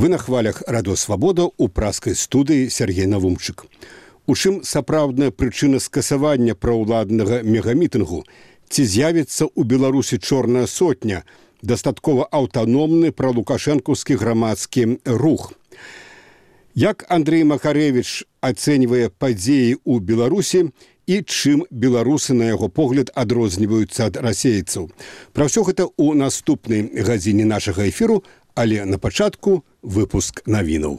Вы на хвалях Радио Свабода ў праскай студыі Сергей Навумчык. У чым сапраўдная прычына скасавання праўладнага мегамітынгу? Ці з'явіцца ў Беларусі чорная сотня, дастаткова аўтаномны пралукашэнкаўскі грамадскі рух? Як Андрей Макаревич ацэньвае падзеі ў Беларусі і чым беларусы, на яго погляд, адрозніваюцца ад расейцаў? Пра ўсё гэта ў наступнай гадзіне нашага эфіру, але на пачатку выпуск навінаў.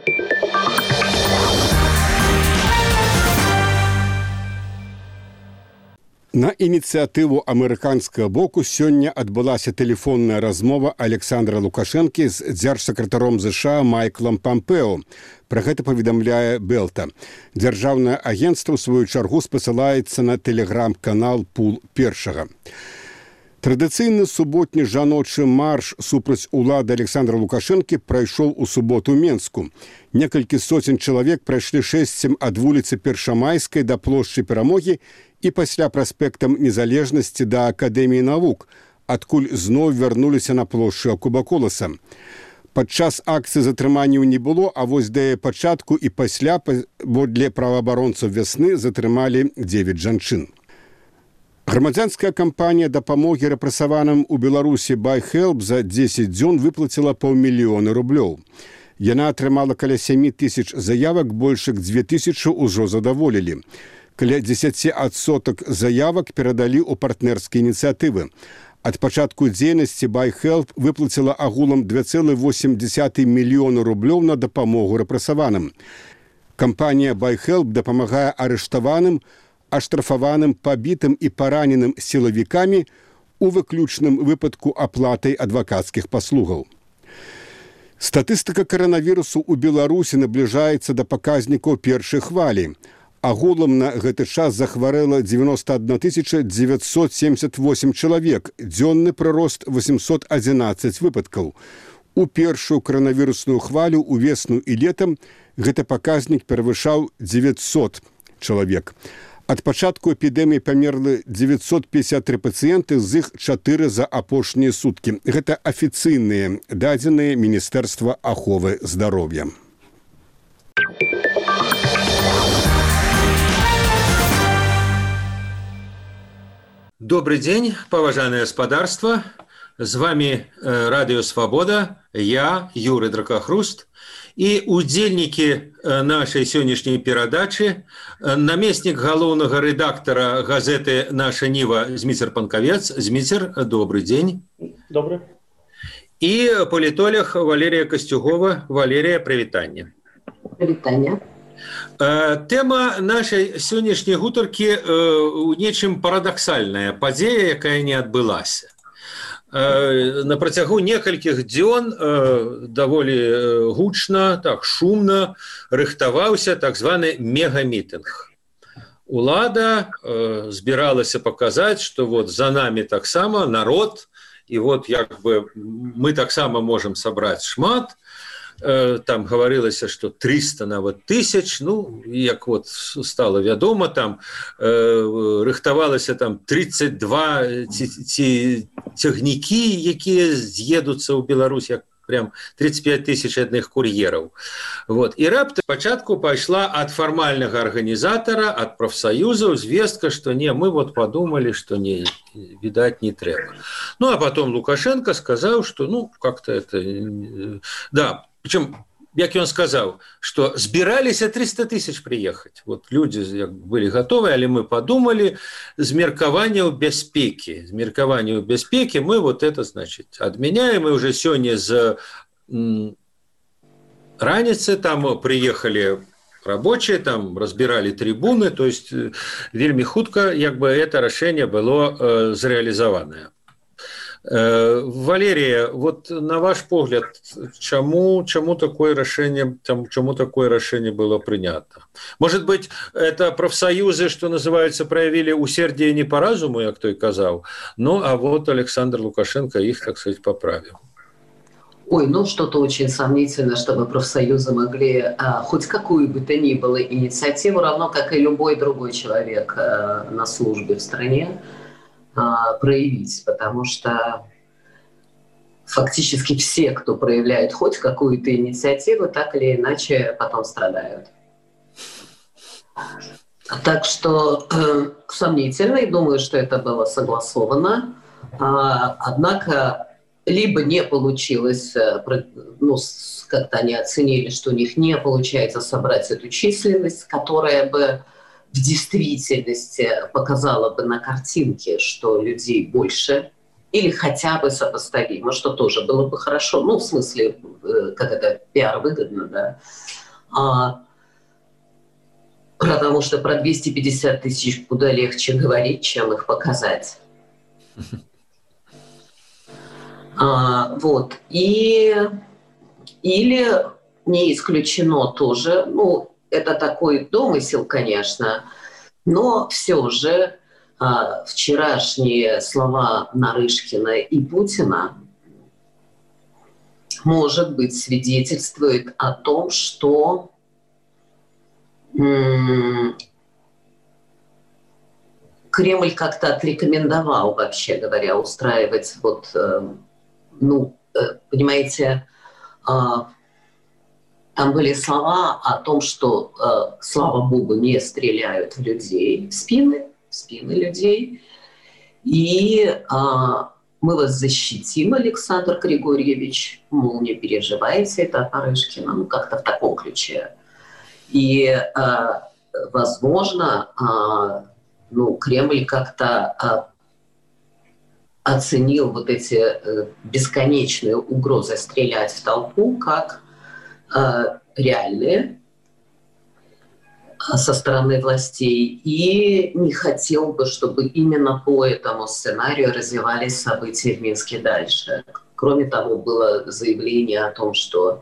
На ініцыятыву амерыканскага боку сёння адбылася тэлефонная размова Александра Лукашэнкі з дзяржсакратаром ЗША Майклам Пампео. Пра гэта паведамляе Белта. Дзяржаўнае агенцтва, у сваю чаргу, спасылаецца на тэлеграм-канал «Пул першага». Традыцыйны суботні жаночы марш супраць улады Александра Лукашэнкі прайшоў у суботу ў Менску. Некалькі соцень чалавек прайшлі шэсцем ад вуліцы Першамайскай да плошчы Перамогі і пасля праспектам Незалежнасці да Акадэміі навук, адкуль зноў вярнуліся на плошчу Кубаколаса. Падчас акцыі затрыманняў не было, а вось да пачатку і пасля, для праваабаронцаў вясны, затрымалі 9 жанчын. Грамадзянская кампанія дапамогі рэпрэсаваным у Беларусі BuyHelp за 10 дзён выплаціла $500 000. Яна атрымала каля 7 тысяч заявак, больш як 2000 ўжо задаволілі. Каля 10% заявак перадалі ў партнерскія ініцыятывы. Ад пачатку дзейнасці BuyHelp выплаціла агулам $2,8 мільёна на дапамогу рэпрэсаваным. Кампанія BuyHelp дапамагае арыштаваным, аштрафаваным, пабітым і параненым сілавікамі, у выключным выпадку аплатай адвакацкіх паслугаў. Статыстыка каранавірусу ў Беларусі набліжаецца да паказнікаў першай хвалі. Агулам на гэты час захварэла 91 978 чалавек, дзённы прырост 811 выпадкаў. У першую каранавірусную хвалю увесну і летам гэты паказнік перавышаў 900 чалавек. Ад пачатку эпідэміі памерлі 953 пацыенты, з іх 4 за апошнія суткі. Гэта афіцыйныя дадзеныя Міністэрства аховы здароўя. Добрый день, поважанное господарство. С вами Радио Свобода, я, Юрий Дракохруст, и удзельники нашей сегодняшней передачи, наместник галоўнага редактора газеты «Наша Нива» Зміцер Панковец. Зміцер, добрый день. Добрый. И политолог Валерия Костюгова. Валерия, привитание. Привитание. Тема нашай сённяшняй гутаркі у нечым парадаксальная падзея, якая не адбылася. На працягу некалькіх дзён даволі гучна, так шумна рыхтаваўся так званы мегамітынг. Улада збіралася паказаць, што вот за нами таксама народ, і вот як бы мы таксама можам сабраць шмат. Там гаварылася, што 300 нават тысяч, ну, як вот стала вядома, там рыхтавалася там 32 цягнікі, якія з'едуцца ў Беларусь, як прям 35 тысяч адных кур'ераў. Вот. І раптам пачатку пайшла ад фармальнага арганізатара, ад прафсаюзаў звестка, што не, мы вот подумали, што не, відаць, не трэба. Ну, а потом Лукашенко сказаў, што, ну, как-то это... Да, причем, як он сказал, что збирались 300 тысяч приехать. Вот люди были готовы, але мы подумали, з меркавання ў бяспекі. З меркавання ў бяспекі мы вот это, значит, адмяняем. И уже сегодня з раніцы там приехали рабочие, там разбирали трибуны, то есть вельмі хутка, як бы это рашэнне было зреализованное. Валерия, вот на ваш погляд, чему такое решение было принято? Может быть, это профсоюзы, что называется, проявили усердие не по разуму, як той казал, ну, а вот Александр Лукашенко их, так сказать, поправил. Ой, ну что-то очень сомнительно, чтобы профсоюзы могли хоть какую бы то ни было инициативу, равно как и любой другой человек на службе в стране, проявить, потому что фактически все, кто проявляет хоть какую-то инициативу, так или иначе потом страдают. Так что сомнительно, и думаю, что это было согласовано. Однако либо не получилось, как-то они оценили, что у них не получается собрать эту численность, которая бы в действительности показала бы на картинке, что людей больше, или хотя бы сопоставимо, что тоже было бы хорошо. В смысле, как это, пиар выгодно, да. Потому что про 250 тысяч куда легче говорить, чем их показать. Вот. Или не исключено тоже, это такой домысел, конечно, но все же вчерашние слова Нарышкина и Путина, может быть, свидетельствуют о том, что Кремль как-то отрекомендовал, вообще говоря, устраивать понимаете, там были слова о том, что, слава богу, не стреляют в людей, в спины людей. И мы вас защитим, Александр Григорьевич, мол, не переживайте, это Нарышкина, как-то в таком ключе. И, возможно, Кремль как-то оценил вот эти бесконечные угрозы стрелять в толпу как реальные со стороны властей и не хотел бы, чтобы именно по этому сценарию развивались события в Минске дальше. Кроме того, было заявление о том, что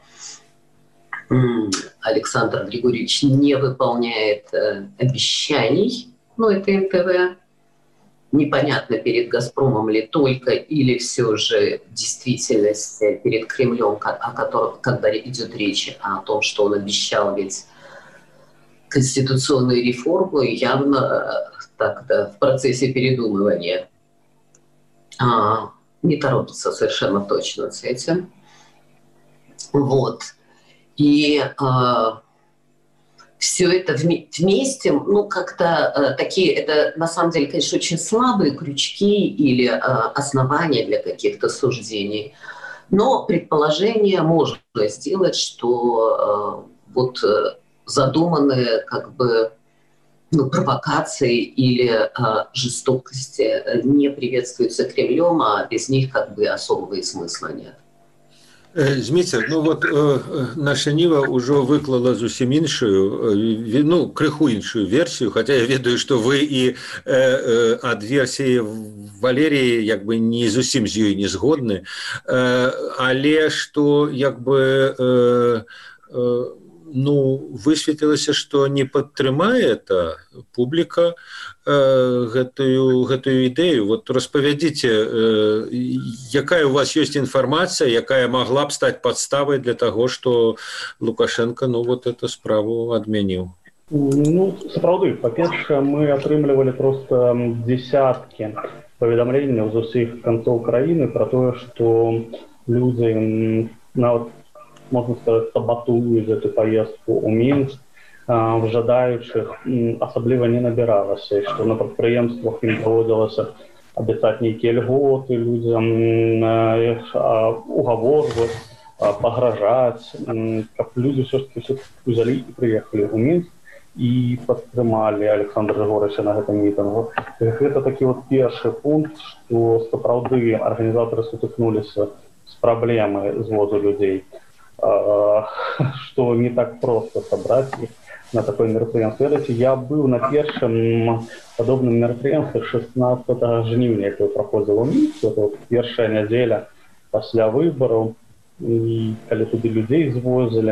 Александр Григорьевич не выполняет обещаний, это НТВ. Непонятно, перед «Газпромом» ли только, или все же в действительности перед Кремлем, о котором, когда идет речь о том, что он обещал ведь конституционную реформу, явно так-то в процессе передумывания. Не торопится совершенно точно с этим. Вот. И все это вместе, как-то такие, это на самом деле, конечно, очень слабые крючки или основания для каких-то суждений. Но предположение можно сделать, что задуманные провокации или жестокости не приветствуются Кремлем, а без них особого и смысла нет. Зміцер, наша Ніва ўжо выклала зусім іншую, крыху іншую версію, хаця я ведаю, што вы і ад версіі Валеріі не зусім з ёй не згодны, але што высветлілася, што не падтрымае это публіка гэтую ідэю. Распавядзіце, якая у вас ёсць інфармацыя, якая магла б стаць падставай для таго, што Лукашенко эту справу адмяніў? Сапраўды, па-першае, мы атрымлівалі просто десяткі паведамленняў з усіх канцоў краіны пра тое, што людзі нават, можно сказать, саботуюць эту поездку ў Мінск, жадаючых асабліва не набіралася, што на прадпрыемствах ім даводзілася абяцаць нейкія льготы людзям, угаворваць, пагражаць, каб людзі ўсё-таки узялі і прыехалі ў Мінск і падтрымалі Александра Григорьевича на гэтым мітынгу. Гэта такі першы пункт, што сапраўды арганізатары сутыкнуліся з праблемай звозу людзей, что не так просто собрать их на такое мероприятие. Я был на первом подобном мероприятии 16 жнівня, которое проходило в Минске. Это первая неделя после выборов. И когда туда людей звозили,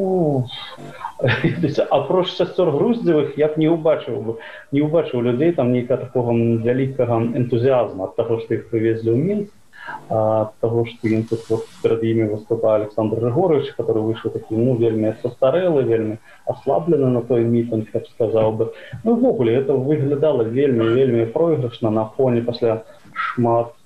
апроч сестер Груздевых я б не убачив людей там ніякого такого великого энтузиазма от того, что их привезли в Минск. Того, что им тут перед ними выступал Александр Григорьевич, который вышел таким, вельми состарелый, вельми ослабленный на той митинг, я бы сказал бы. В огуле это выглядало вельми проигрышно на фоне после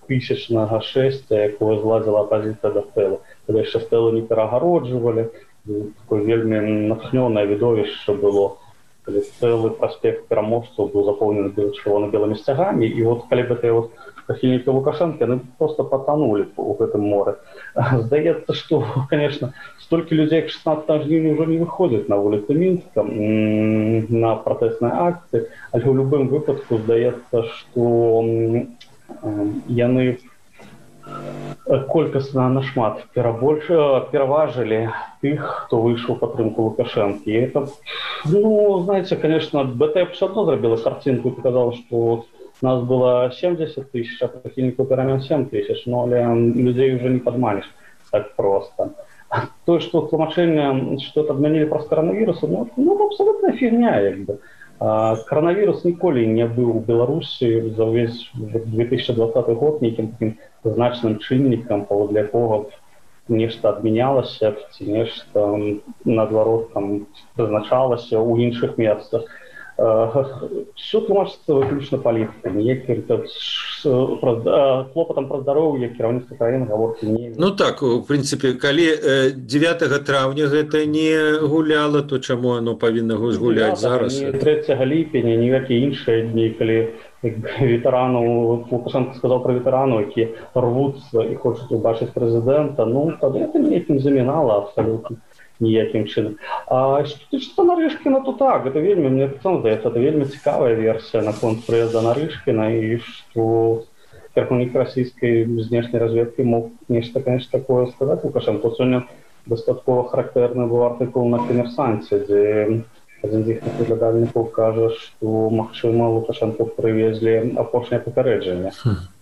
тысячнага шэсця, якое зладзіла апазіцыя да стэлы. Тады яшчэ стэлу не перагароджвалі, такое вельмі натхнёнае відовішча было. Калі цэлы праспект пераможцаў быў запоўнены чырвона-белымі сцягамі, і вот калі гэтыя вот прыхільнікі Лукашэнкі, яны просто патанулі ў гэтым моры. Здаецца, што, конечно, столькі людзей к 16 жніўня ўжо не выходзяць на вуліцы Мінска на пратэсныя акцыі, але ў любым выпадку здаецца, што яны колькасна нашмат пераважылі тых, хто выйшаў у падтрымку Лукашэнкі. І это, знаете, конечно, БТ все одно зрабіла картинку и показала, что нас было 70 тысяч, а прихильников перемен 7 тысяч, но людей уже не подманишь так просто. То, что тлумачение, что это отменили просто коронавирус, абсолютная фигня. Коронавирус николи не был в Беларуси за весь 2020 год неким таким значным чыннікам, паводле якога нешта адмянялася, ці нешта наадварот там прызначалася ў іншых месцах. Все тлумачыцца выключна палітыкай, ніякім клопатам пра здароўе кіраўніцтва краіны гаворкі не. Ну так, у прынцыпе, калі 9 траўня гэта не гуляла, то чаму оно павінна гуляць зараз? Ні 3 ліпеня, ніякія іншыя дні, калі ветеранаў, Лукашенко сказаў пра ветеранаў, які рвуцца і хочуць убачыць прэзідэнта, тады это ніякім замінала абсалютна. Ніякім чынам. А што тычыцца Нарышкіна, то так, гэта вельмі, мне сам здаецца, это вельмі цікавая версія наконт прыезда Нарышкіна, і што кіраўнік расійскай знешняй разведкі мог нешта, конечно, такое сказаць Лукашенко. Сёння дастаткова характэрны быў артыкул на «Камерсанце», дзе адзін з іх наглядальнікаў кажа, што, магчыма, Лукашенко прывезлі апошняе папярэджанне.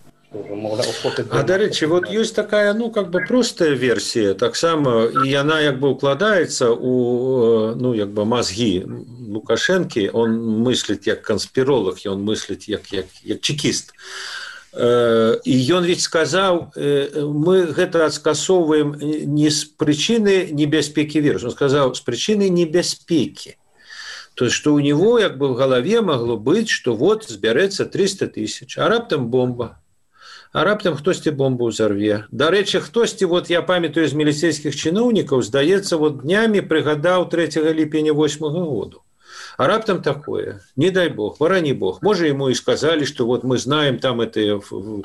А дарэчы, вот ёсць такая, простая версія, таксама, і яна укладаецца у, мозги Лукашэнкі, он мысліць як канспіролог, он мысліць як чекіст. І ён ведь сказаў, мы гэта скасоўваем не з прычыны небяспекі вірусу, он сказаў, з прычыны небяспекі. То есть, что у него в голове могло быть, что вот збярэцца 300 тысяч, а раптам бомба. А раптам хтосьці бомбу ўзарве. Дарэчы, хтосьці, я памятаю з міліцейскіх чыноўнікаў, здаецца, днямі прыгадаў 3 ліпеня 8 году. А раптам такое, не дай бог, варані бог. Можа, ему и сказали, что мы знаем, там это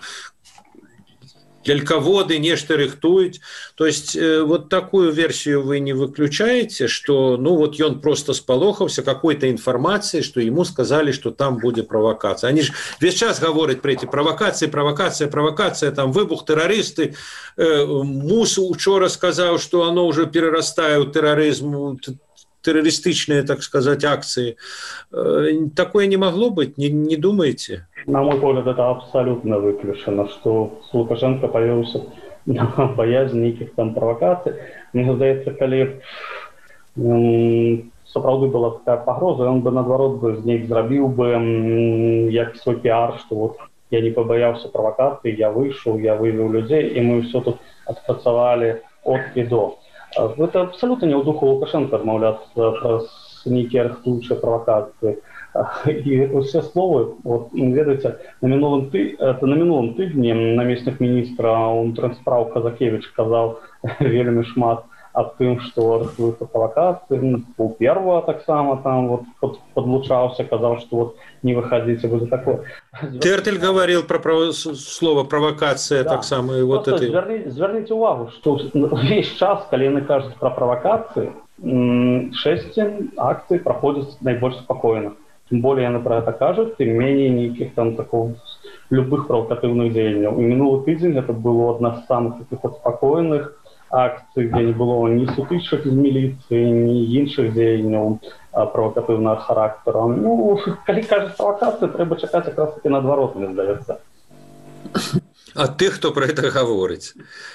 кельководы нешта рыхтуюць. То есть, такую версию вы не выключаете, что, он просто сполохался какой-то информацией, что ему сказали, что там будет провокация. Они же весь час говорят про эти провокация, там выбух террористы. Мус учора сказал, что оно уже перерастает в терроризм, террористичные, так сказать, акции. Такое не могло быть, не думаете? На мой взгляд, это абсолютно выключено, что с Лукашенко появился боязнь неких там провокаций. Мне здаецца, калі сапраўды была такая пагроза, он бы, наадварот, з неяк зрабіў бы як свой пиар, что я не побоялся провокаций, я вышел, я вывел людей, и мы все тут отпрацавали от и до. Это абсолютно не ў духу Лукашенко адмаўляцца пра нейкія рыхтуючыя правакацыі. І усе словы, ведаеце, на мінулым тыдні намеснік міністра ўнутраных спраў Казакевіч казаў вельмі шмат аб тым, што рыхтуюцца правакацыі. У Перва таксама там подлучаўся, казаў, што не выходите вы за такое. Тертель говорил про слово провокация, да. Так само и Зверните увагу, что весь час, калі яны кажуць про провокации, 6 акций проходят наибольш спокойно. Тем более яны про это кажут, тем менее никаких там такого любых провокативных деяний. И минулый тыдзень это было одна з самых таких спокойных акций, где не было ни сутычак з міліцыі, ни іншых дзеянняў провокативного характера. Калі кажуть провокацию, треба чекать якраз таки наадварот, мне здаецца. А тых, хто про это говорить.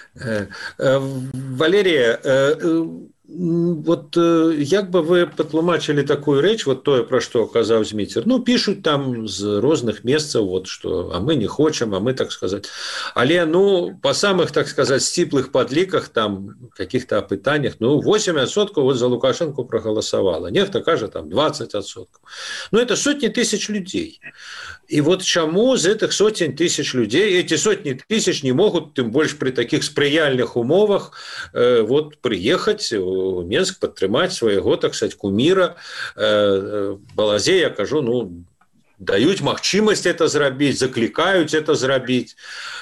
Валерія, як бы вы патлумачылі такую рэч, тое, пра што казаў Зміцер. Пішуць там з розных месцаў, што а мы не хочам, а мы, так сказаць. Але, па самых, так сказаць, сціплых падліках, там, каких-то апытаннях, 8% за Лукашенко прагаласавала. Нехта кажа, там, 20%. Это сотні тысяч людзей. И вот чему из этих сотен тысяч людей, эти сотни тысяч не могут, тем больше при таких сприяльных умовах, вот приехать в Минск, подтримать своего, так сказать, кумира. Балазе, я кажу, ну, дают магчимасць это зрабіць, заклікаюць это зрабіць.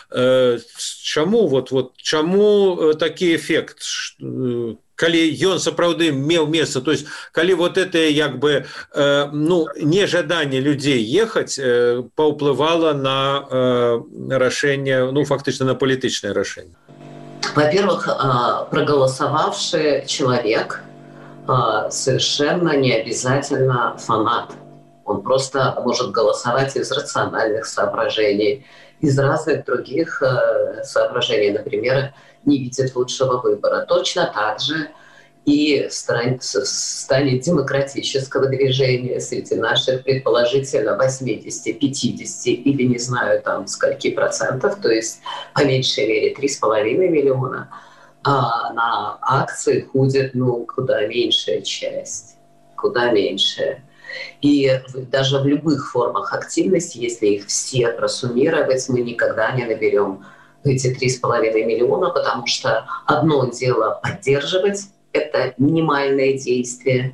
Чаму такі эфект, калі ён сапраўды меў месца, то есть калі вот это як бы нежаданне людзей ехаць паўплывала на рашэнне, фактычна на палітычнае рашэнне? Во-первых, проголосовавший человек совершенно не обязательно фанат. Он просто может голосовать из рациональных соображений, из разных других соображений. Например, не видит лучшего выбора. Точно так же и в стане демократического движения среди наших предположительно 80, 50 или не знаю там скольки процентов, то есть по меньшей мере 3,5 миллиона, а на акции ходит куда меньшая часть, куда меньшая. И даже в любых формах активности, если их все просуммировать, мы никогда не наберем эти 3,5 миллиона, потому что одно дело поддерживать, это минимальное действие,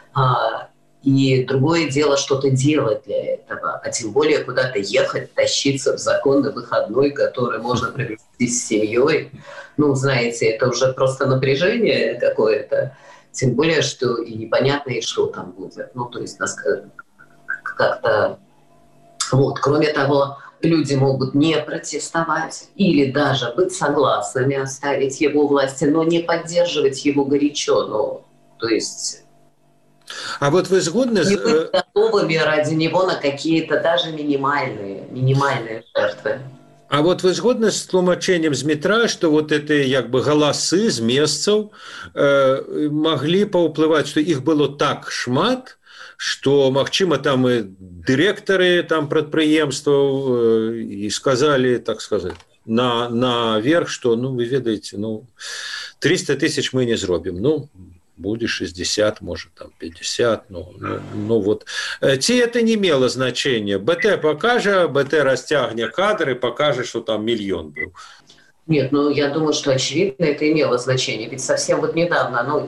и другое дело что-то делать для этого, а тем более куда-то ехать, тащиться в законный выходной, который можно провести с семьей. Знаете, это уже просто напряжение какое-то. Тем более, что и непонятно, и что там будет. То есть нас как-то... Кроме того, люди могут не протестовать или даже быть согласными оставить его власти, но не поддерживать его горячо. То есть... А вот вы сгодны... Не быть готовыми ради него на какие-то даже минимальные жертвы. А вот вы згодны з тлумачэннем з метра, што вот это як бы галасы з месцаў маглі паўплываць, што іх было так шмат, што, магчыма, там і дырэктары там прадпрыемстваў і сказалі, так сказаць, наверх, што, вы ведаеце, 300 тысяч мы не зробім, будет 60, может, там 50, вот. Ці это не имело значения? БТ покажет, БТ растягнет кадры, покажет, что там миллион был. Нет, я думаю, что очевидно это имело значение. Ведь совсем вот недавно,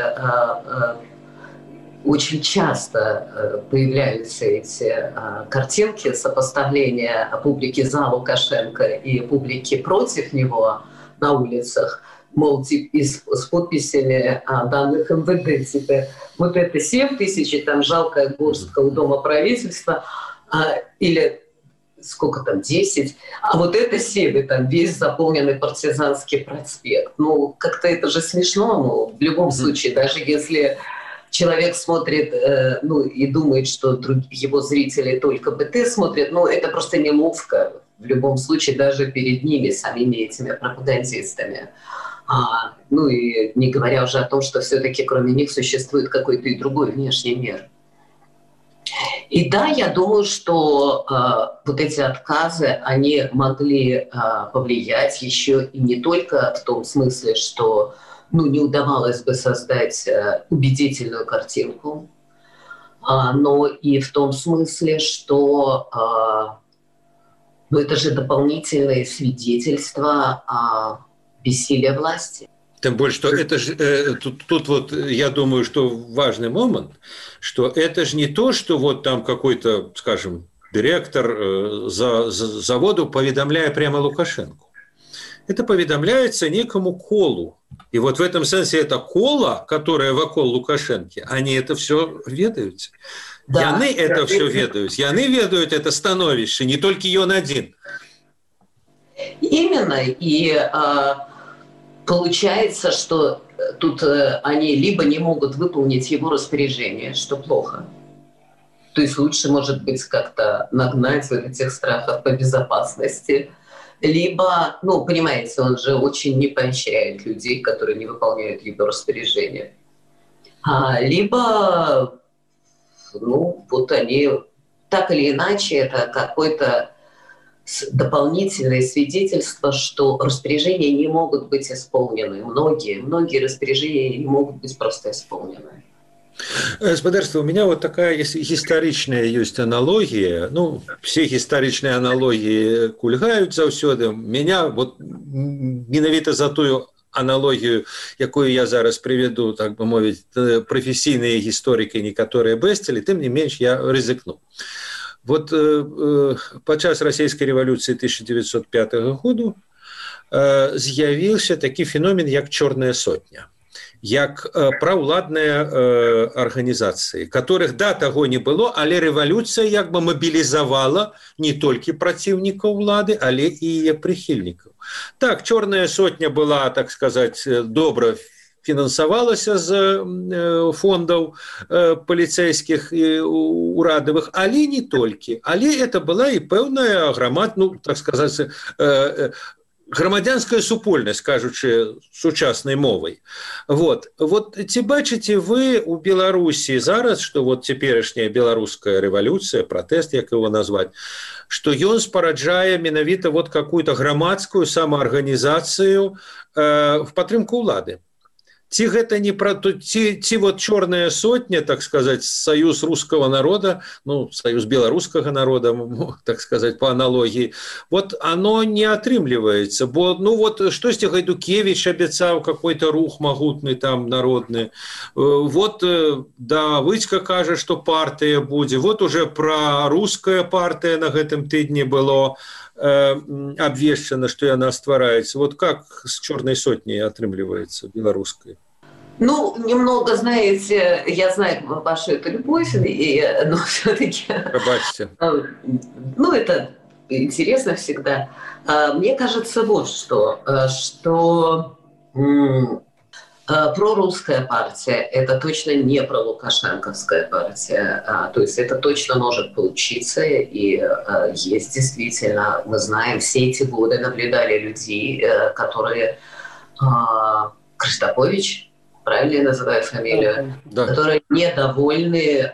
очень часто появляются эти картинки сопоставления публики за Лукашенко и публики против него на улицах. Мол, с подписями данных МВД, вот это 7 тысяч, там жалкая горстка у Дома правительства, или сколько там, 10, а вот это 7, там весь заполненный партизанский проспект. Как-то это же смешно, в любом случае, даже если человек смотрит, и думает, что его зрители только БТ смотрят, это просто неловко, в любом случае, даже перед ними, самими этими пропагандистами. И не говоря уже о том, что все-таки кроме них существует какой-то и другой внешний мир. И да, я думаю, что вот эти отказы, они могли повлиять еще и не только в том смысле, что не удавалось бы создать убедительную картинку, но и в том смысле, что это же дополнительные свидетельства о бессилия власти. Тем более, что это же, тут вот я думаю, что важный момент, что это же не то, что вот там какой-то, скажем, директор заводу поведомляет прямо Лукашенко. Это поведомляется некому колу. И вот в этом смысле это кола, которая вокруг Лукашенко, они это все ведают. Да. Яны это все ведают. Яны ведают это становище, не только он один. Именно. И получается, что тут они либо не могут выполнить его распоряжение, что плохо. То есть лучше, может быть, как-то нагнать вот этих страхов по безопасности. Либо, понимаете, он же очень не поощряет людей, которые не выполняют его распоряжение. Либо, вот они, так или иначе, это какое-то дополнительное свидетельство, что распоряжения не могут быть исполнены. Многие распоряжения не могут быть просто исполнены. Спадарства, у меня вот такая гістарычная есть аналогия. Ну, все гістарычныя аналогии кульгаюць заўсёды. Меня вот менавіта за тую аналогію, якую я зараз приведу, так бы мовіць, прафесійныя гісторыкі некаторыя бэсцілі, тым не менш я рызыкну. Вот падчас расійскай рэвалюцыі 1905 году з'явіўся такі феномен, як чорная сотня, як праўладныя арганізацыі, которых да таго не было, але рэвалюцыя як бы мабілізавала не толькі праціўнікаў улады, але і яе прыхільнікаў. Так, чорная сотня была, так сказаць, добра фінансавалася з фондаў паліцэйскіх і урадавых, але не толькі. Але это была і пэўная так сказаць, грамадзянская супольнасць, кажучы сучаснай мовай. Вот ці бачыце вы у Беларусі зараз, што вот цяперашняя беларуская рэвалюцыя, пратэст, як его назваць, што ён спараджае менавіта вот какую-то грамадскую самаарганізацыю в падтрымку ўлады? Ці гэта не пра ці вот чорная сотня, так сказать, союз русского народа, ну, союз беларускага народа, так сказать, по аналогии, вот оно не атрымліваецца, бо ну вот штосьці Гайдукевич абяцаў какой-то рух магутны там народны, вот Давыдзька кажа, что партыя будзе, вот уже про руская партыя на гэтым тыдні было обвешчана, что яна ствараецца. Вот как с черной сотней отрымливается белорусской? Ну, немного, знаете, я знаю вашу эту любовь, но все-таки... Пробачьте. Ну, это интересно всегда. Мне кажется вот что прорусская партия – это точно не пролукашенковская партия. То есть это точно может получиться. И есть действительно, мы знаем, все эти годы наблюдали людей, которые… Криштапович, правильно я называю фамилию? Да. Которые недовольны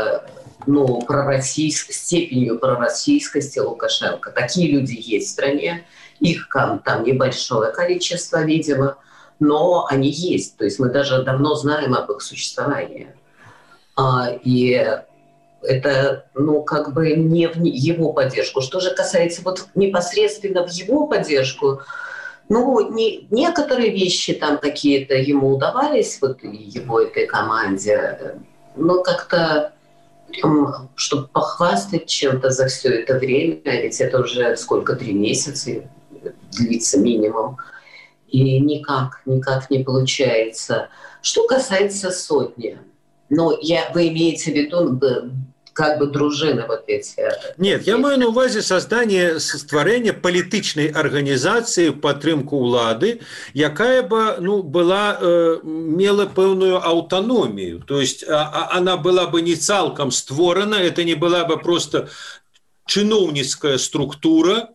степенью пророссийскости Лукашенко. Такие люди есть в стране. Их там небольшое количество, видимо. Но они есть, то есть мы даже давно знаем об их существовании. И это, как бы не в его поддержку. Что же касается вот непосредственно в его поддержку, некоторые вещи там какие-то ему удавались, вот его этой команде, но как-то, чтобы похвастать чем-то за все это время, ведь это уже 3 месяца длится минимум, и никак не получается. Что касается сотни, вы имеете в виду как бы дружины вот эти? Нет, я маю на увазе стварэння палітычнай арганізацыі в падтрымку ўлады, якая бы мела пэўную аўтаномію. То есть она была бы не цалкам створана, это не была бы просто чыноўніцкая структура,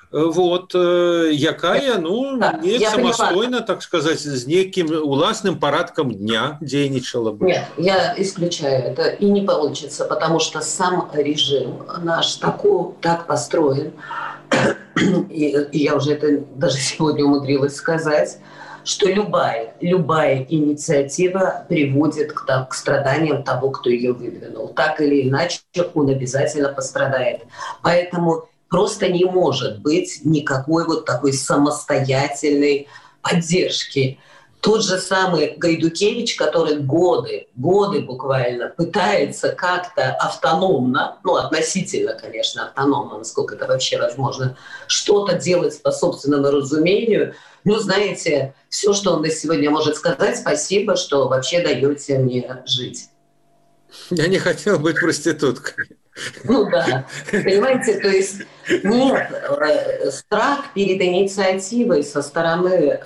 якая, не самастойна, так сказать, с неким уласным парадком дня дзейничала бы. Нет, я исключаю это, и не получится, потому что сам режим наш так построен, и я уже это даже сегодня умудрилась сказать, что любая инициатива приводит к страданиям того, кто ее выдвинул. Так или иначе, он обязательно пострадает. Поэтому просто не может быть никакой вот такой самостоятельной поддержки. Тот же самый Гайдукевич, который годы буквально пытается как-то автономно, относительно, конечно, автономно, насколько это вообще возможно, что-то делать по собственному разумению. Знаете, все, что он на сегодня может сказать, спасибо, что вообще даете мне жить. Я не хотел быть проституткой. Да, понимаете, то есть нет, страх перед инициативой со стороны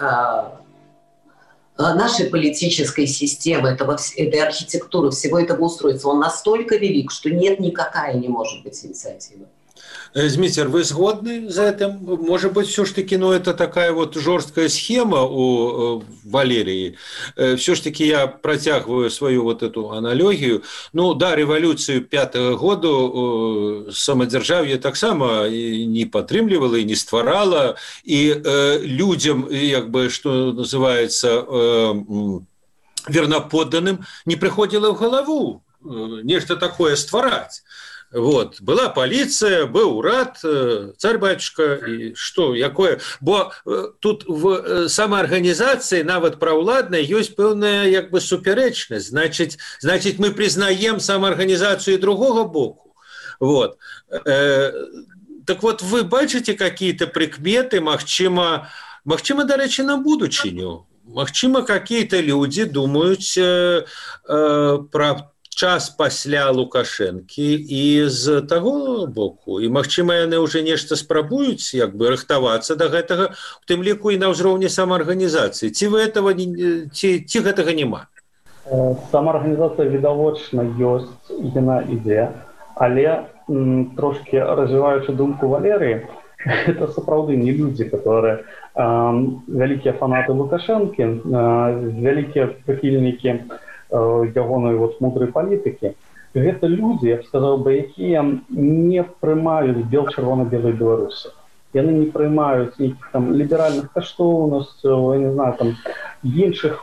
нашей политической системы, этой архитектуры, всего этого устройства, он настолько велик, что никакая не может быть инициатива. Зміцер, вы згодны з гэтым? Может быть, все ж таки, это такая вот жесткая схема у Валерии. Все ж таки я протягиваю свою вот эту аналогию. Да, революцию 5-го году самодержав'е таксама и не падтрымлівала, и не стварала, и людям, что называется, верноподданным не приходило в голову нечто такое ствараць. Вот. Была полиция, был урад, царь-батюшка, и что, якое? Бо тут в самоорганизации, нават праўладнай, есть пэўная як бы суперечность. Значит, мы признаем самоорганизацию и другого боку. Вот. Так вот, вы бачите какие-то прикметы, магчыма, до речи, на будучыню. Магчыма, какие-то люди думают про час пасля Лукашэнкі і з таго боку. І, магчыма, яны ўжо нешта спрабуюць як бы рыхтавацца да гэтага, у тым ліку і на ўзроўні самаарганізацыі. Ці гэтага няма? Самаарганізацыя відавочна ёсць, яна ідзе, але трошки развіваючы думку Валерыі, это сапраўды не людзі, которые вялікія фанаты Лукашэнкі, вялікія прыхільнікі ягонай мудрай палітыкі. Гэта людзі, я б сказаў бы, якія не прымаюць бел-чырвона-белай Беларусі. Яны не прымаюць нейкіх там ліберальных каштоўнасцяў, я не знаю, там іншых.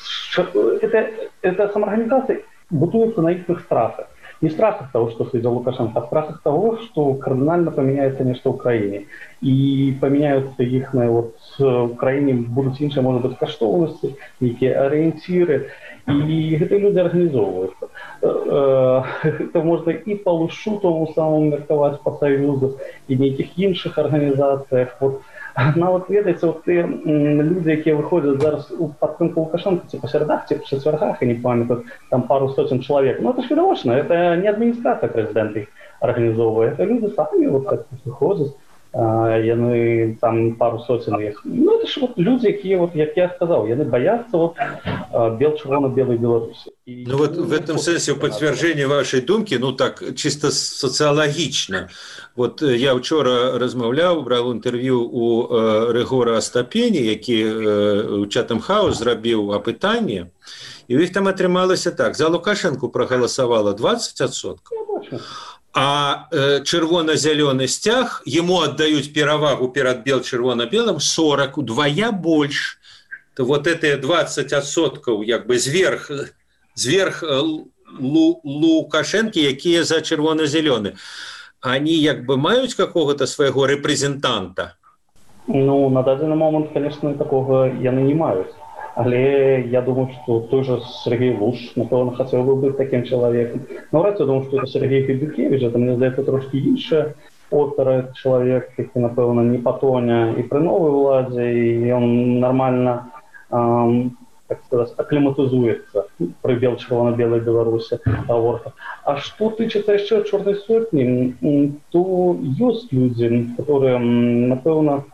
Эта самоорганизация будуецца на іх страхах. Не страхах того, что сойдет Лукашенко, а страхах того, что кардинально поменяется нечто в Украине. И поменяются их в Украине, будут іншие, может быть, каштоўнасці, некие ориентиры. И это люди организовываются. Это можно и по Лушу тому самому мерковать, по Союзу, и неких інших организациях. Ведаеце, люди, які виходять зараз у підтримку Лукашенка, по середах, по четвергах, я не пам'ятаю, там пару сотен чоловік. Это ж відовочно, это не адміністрація президента їх організовує, это люди самі так виходять, яны там пару сотен їх. Это ж люди, які, як я сказав, яны бояться бел-червоно-белой Беларуси. В этом смысле в подтверждение вашей думки, так чисто социологично. Я вчора размаўляў, брал интервью у Рыгора Астапені, які у Chatham House зрабіў апытанне, і у іх там атрымалася так: за Лукашенку проголосовало 20%, а чырвона-зялёны сцяг ему отдают перавагу перад бел-чырвона-белым 40, удвая больше. То эти 20% як бы зверх Лукашенки, якія за чырвона-зялёны, они як бы маюць какого-то своего репрезентанта? На дадзены момент, конечно, такого яны не маюць. Але я думаю, что той же Сергей Луш, напевно, хотел бы быть таким человеком. Навряд я думаю, что это Сергей Федюкевич, это, мне здається, трошки інше опера, человек, який, напевно, не по тоні і при новій владі, і він нормально, так сказать, акклиматизуется при червоно-белой Беларуси. А что тычется еще «Черной сотни», то есть люди, которые, напевно,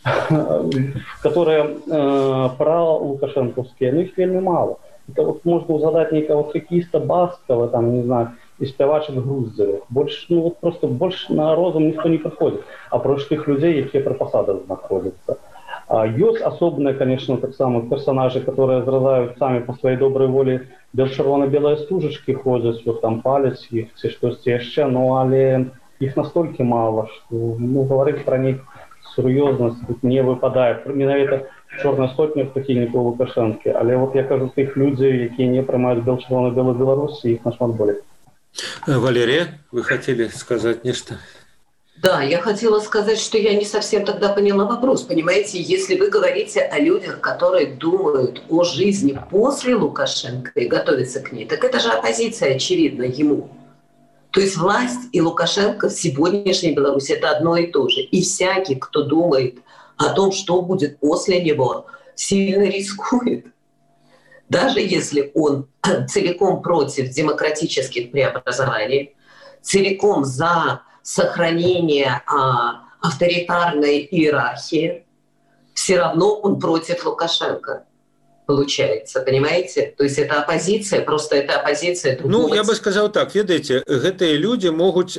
которые про-лукашенковские, но их вельми мало. Это можно узгадать некого хоккеиста Баскова, там, не знаю, и спевачек Груздзевых. Больше, просто больше на розум никто не приходит. А простых людей, які при посадах находятся. Есть особенные, конечно, так само персонажи, которые зразают сами по своей доброй воле, бел-червоно-белые стужечки ходят, там палец их, что-то еще, але их настолько мало, что говорить про них серьезность не выпадает. Менавіта «Чорная сотня» прихильников Лукашенки. Але я кажу, тих людей, які не приймають бел-червоно-белу Беларуси, их нашмат более. Валерия, вы хотели сказать нечто? Да, я хотела сказать, что я не совсем тогда поняла вопрос. Понимаете, если вы говорите о людях, которые думают о жизни после Лукашенко и готовятся к ней, так это же оппозиция, очевидно, ему. То есть власть и Лукашенко в сегодняшней Беларуси – это одно и то же. И всякий, кто думает о том, что будет после него, сильно рискует. Даже если он целиком против демократических преобразований, целиком за сохранение авторитарной иерархии, все равно он против Лукашенко. Получается, понимаете? То есть это оппозиция, просто это оппозиция. Я бы сказал так, ведаеце, гэтыя люди могут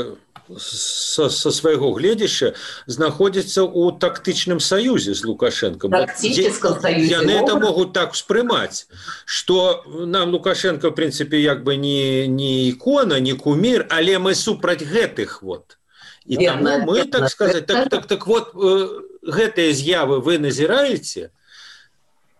со своего гледзяща знаходзіцца у тактычным союзе с Лукашенко. Тактическом союзе. Яны это могут так вспрымаць, что нам Лукашенко, в принципе, як бы не икона, не кумир, але мы супраць гэтых И тому мы, так сказать, так вот, гэтыя з'явы вы назираете?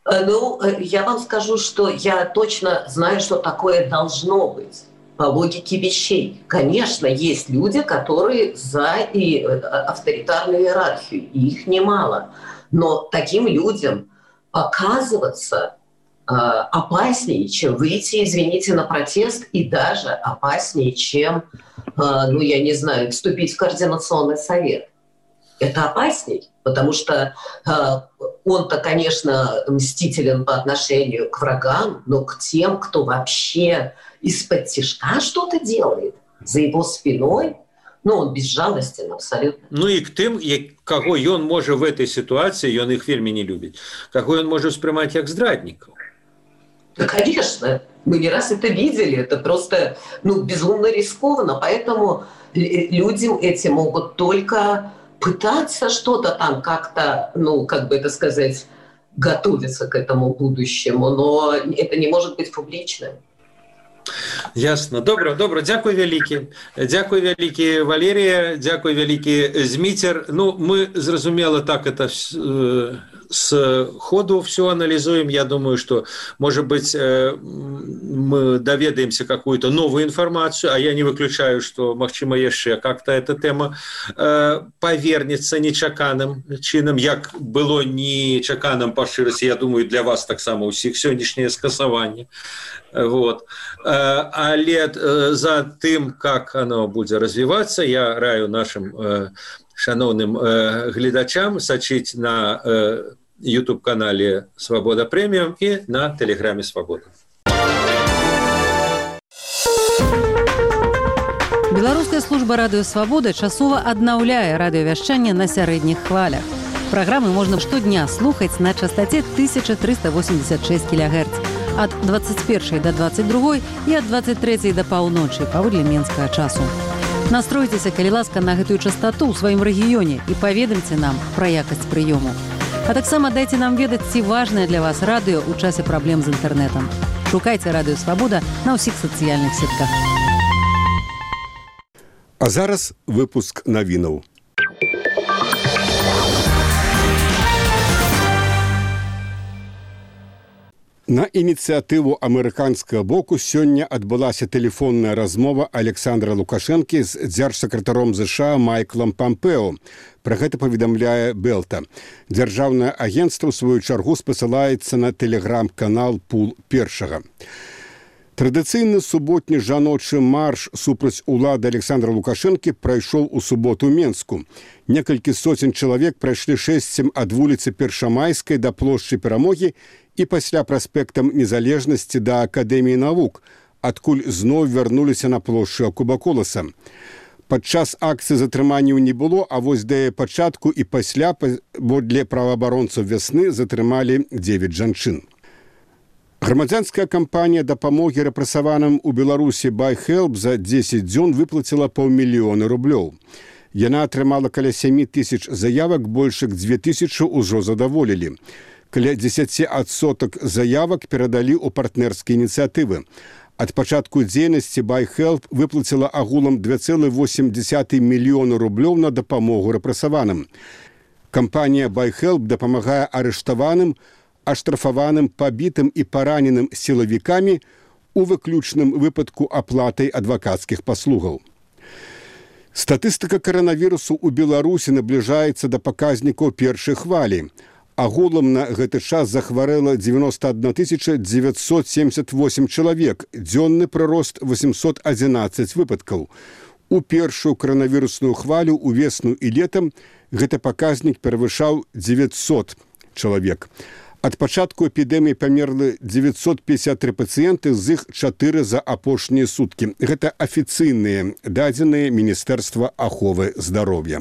Ну, я вам скажу, что я точно знаю, что такое должно быть по логике вещей. Конечно, есть люди, которые за и авторитарную иерархию, и их немало. Но таким людям оказываться опаснее, чем выйти, извините, на протест, и даже опаснее, чем, ну, я не знаю, вступить в Координационный совет. Это опасней, потому что он-то, конечно, мстителен по отношению к врагам, но к тем, кто вообще из-под тишка что-то делает за его спиной, ну, он безжалостен абсолютно. Ну и к тем, кого он может в этой ситуации, он их вельми не любит, кого он может воспринимать как здрадников. Да, конечно, мы не раз это видели, это просто, ну, безумно рискованно, поэтому люди эти могут только пытаться что-то там как-то, ну, как бы это сказать, готовиться к этому будущему, но это не может быть публичным. Ясно. Добро. Дякую вялікі, Валерія, дякую вялікі, Зміцер. Ну, мы, зразумела, так это с ходу все анализуем. Я думаю, что, может быть, мы доведаемся какую-то новую информацию, а я не выключаю, что, магчыма, яшчэ как-то эта тема повернется нечаканым чином, як было нечаканым по шчырасці, я думаю, для вас таксама ўсіх сённяшняе скасаванне. Вот. Але за тым, как оно будет развиваться, я раю нашим шановным глядачам сачыць на YouTube-канале «Свобода Премиум» и на Телеграме «Свобода». Беларуская служба радыё «Свобода» часова аднаўляе радыёвяшчанне на сярэдніх хвалях. Праграмы можна штодня слухаць на частоце 1386 кГц ад 21 до 22 і ад 23 до паўночы паводле менскага часу. Настройцеся, калі ласка, на гэтую частоту ў сваім рэгіёне і паведамце нам пра якасць прыёму. А таксама дайце нам ведаць, ці важнае для вас радыё ў часе праблем з інтэрнэтам. Шукайце радыё «Свобода» на ўсіх сацыяльных сетках. А зараз выпуск навінаў. На ініцыятыву амерыканскага боку сёння адбылася тэлефонная размова Александра Лукашэнкі з дзяржсакратаром ЗША Майклам Пампео. Пра гэта паведамляе Белта. Дзяржаўнае агенцтва, ў сваю чаргу, спасылаецца на тэлеграм-канал «Пул-1». Традыцыйны суботні жаночы марш супраць улады Александра Лукашэнкі прайшоў у суботу ў Менску. Некалькі соцень чалавек прайшлі шэсцем ад вуліцы Першамайскай да плошчы Перамогі і пасля праспектам Незалежнасці да Акадэміі навук, адкуль зноў вярнуліся на плошчу Акуба-Коласа. Падчас акцыі затрыманняў не было, а вось да яе пачатку і пасля, бо для праваабаронцаў вясны затрымалі 9 жанчын. Грамадзянская кампанія дапамогі рэпрэсаваным у Беларусі BuyHelp за 10 дзён выплаціла 500 000 рублёў. Яна атрымала каля 7 000 заявак, больш як 2 000 ужо задаволілі. Каля 10% заявак перадалі ў партнерскія ініцыятывы. Ад пачатку дзейнасці BuyHelp выплаціла агулам 2,8 мільёна рублёў на дапамогу рэпрэсаваным. Кампанія BuyHelp дапамагае арыштаваным, аштрафаваным, пабітым і параненым сілавікамі у выключным выпадку аплатай адвакацкіх паслугаў. Статыстыка каранавірусу ў Беларусі набліжаецца да паказнікаў першай хвалі. Агулам на гэты час захварэла 91 978 чалавек, дзённы прырост 811 выпадкаў. У першую каранавірусную хвалю увесну і летам гэты паказнік перавышаў 900 чалавек. Ад пачатку эпідэміі памерлі 953 пацыенты, з іх 4 за апошнія суткі. Гэта афіцыйныя дадзеныя Міністэрства аховы здароўя.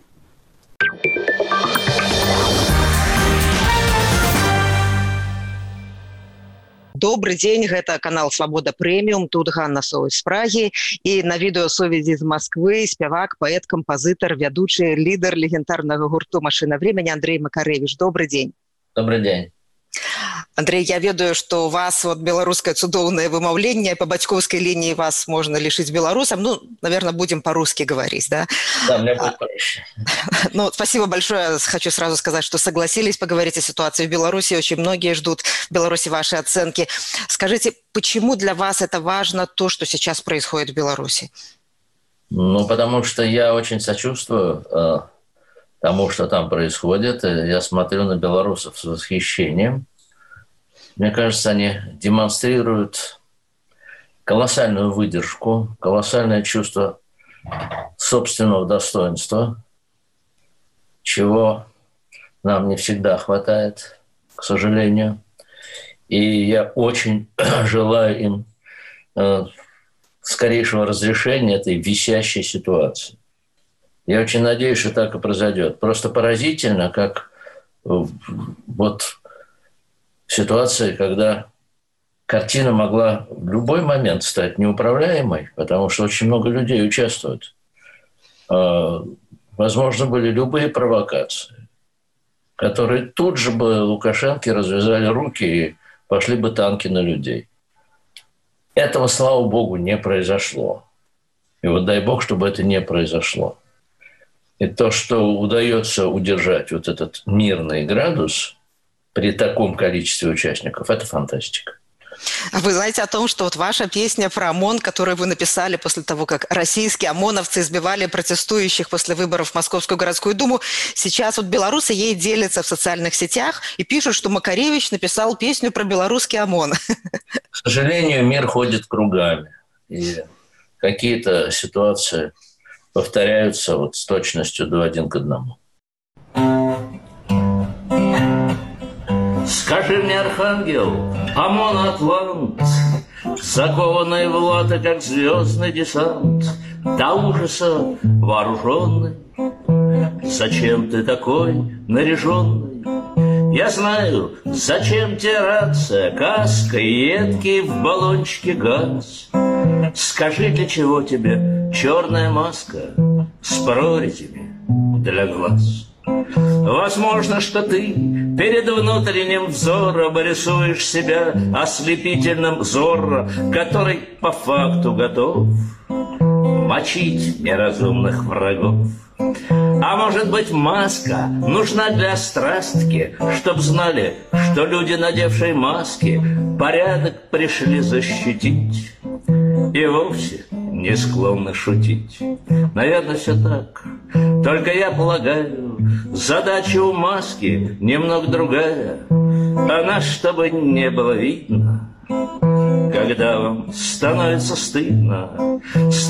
Добрый день, гэта канал «Свобода Премиум», тут Ганна Совы з Прагі, і на відэасувязі з Москвы спявак, паэт, кампазітар, вядучы, лідар легендарнага гурту «Машина времени» Андрей Макаревич. Добрый день. Добрый день. Андрей, я ведаю, что у вас вот белорусское цудоўное вымаўленне, по бацькоўскай линии вас можно лишить белорусам. Ну, наверное, будем по-русски говорить, да? Да, мне будет проще. Ну, спасибо большое. Хочу сразу сказать, что согласились поговорить о ситуации в Беларуси. Очень многие ждут в Беларуси ваши оценки. Скажите, почему для вас это важно, то, что сейчас происходит в Беларуси? Ну, потому что я очень сочувствую тому, что там происходит. Я смотрю на белорусов с восхищением. Мне кажется, они демонстрируют колоссальную выдержку, колоссальное чувство собственного достоинства, чего нам не всегда хватает, к сожалению. И я очень желаю им скорейшего разрешения этой висящей ситуации. Я очень надеюсь, что так и произойдет. Просто поразительно, как вот ситуации, когда картина могла в любой момент стать неуправляемой, потому что очень много людей участвуют. Возможно, были любые провокации, которые тут же бы Лукашенко развязали руки и пошли бы танки на людей. Этого, слава богу, не произошло. И вот дай бог, чтобы это не произошло. И то, что удается удержать вот этот мирный градус при таком количестве участников, это фантастика. А вы знаете о том, что вот ваша песня про ОМОН, которую вы написали после того, как российские ОМОНовцы избивали протестующих после выборов в Московскую городскую думу, сейчас вот белорусы ей делятся в социальных сетях и пишут, что Макаревич написал песню про белорусский ОМОН. К сожалению, мир ходит кругами. И какие-то ситуации повторяются вот с точностью 1 к 1. Скажи мне, архангел, ОМОН Атлант, закованный в латы, как звездный десант, до ужаса вооруженный. Зачем ты такой наряженный? Я знаю, зачем тебе рация, каска и едкий в баллончике газ. Скажи, для чего тебе черная маска с прорезями для глаз? Возможно, что ты перед внутренним взором рисуешь себя ослепительным Зорро, который по факту готов мочить неразумных врагов. А может быть, маска нужна для страстки, чтоб знали, что люди, надевшие маски, порядок пришли защитить и вовсе не склонны шутить. Наверное, все так. Только я полагаю, задача у маски немного другая. Она, чтобы не было видно, когда вам становится стыдно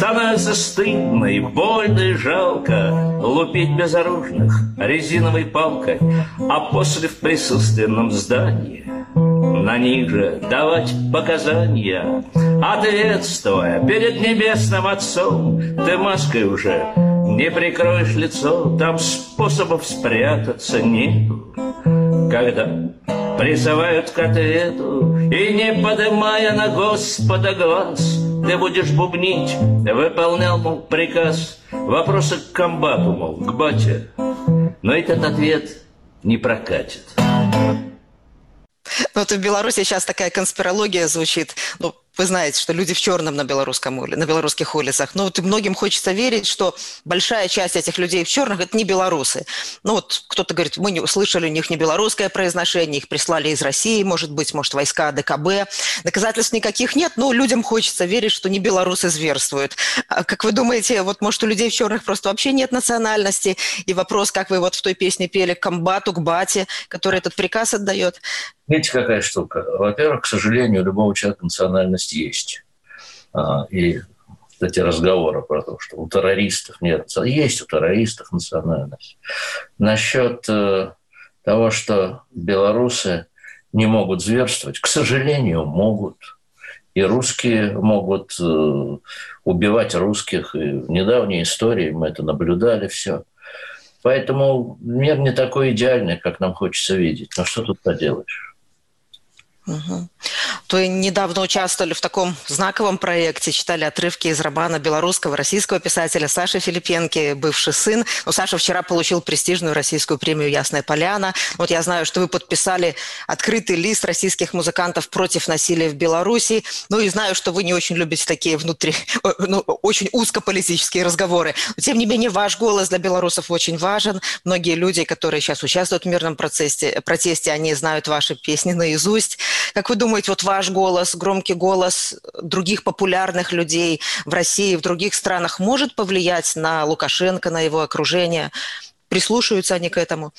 и больно и жалко лупить безоружных резиновой палкой, а после в присутственном здании на них же давать показания, ответствуя перед небесным Отцом. Ты маской уже не прикроешь лицо, там способов спрятаться нету. Когда призывают к ответу, и не подымая на Господа глаз, ты будешь бубнить, выполнял, мол, приказ, вопросы к комбату, мол, к бате, но этот ответ не прокатит. Вот в Беларуси сейчас такая конспирология звучит. Ну, вы знаете, что люди в черном на белорусских улицах. Ну, вот и многим хочется верить, что большая часть этих людей в черных – это не белорусы. Ну, вот кто-то говорит, мы не услышали у них не белорусское произношение, их прислали из России, может войска ДКБ. Доказательств никаких нет, но людям хочется верить, что не белорусы зверствуют. А как вы думаете, вот может у людей в черных просто вообще нет национальности? И вопрос, как вы вот в той песне пели, к комбату, к бате, который этот приказ отдает? Видите, какая штука? Во-первых, к сожалению, у любого человека национальность есть. И эти разговоры про то, что у террористов нет. Есть у террористов национальность. Насчет того, что белорусы не могут зверствовать, к сожалению, могут. И русские могут убивать русских. И в недавней истории мы это наблюдали все. Поэтому мир не такой идеальный, как нам хочется видеть. Но что тут поделаешь? Угу. То и недавно участвовали в таком знаковом проекте, читали отрывки из романа белорусского, российского писателя Саши Филипенки «Бывший сын». Но Саша вчера получил престижную российскую премию «Ясная поляна». Вот я знаю, что вы подписали открытый лист российских музыкантов против насилия в Беларуси. Ну и знаю, что вы не очень любите такие очень узкополитические разговоры. Но, тем не менее, ваш голос для белорусов очень важен. Многие люди, которые сейчас участвуют в мирном протесте, они знают ваши песни наизусть. Как вы думаете, вот ваш голос, громкий голос других популярных людей в России, в других странах может повлиять на Лукашенко, на его окружение? Прислушиваются они к этому?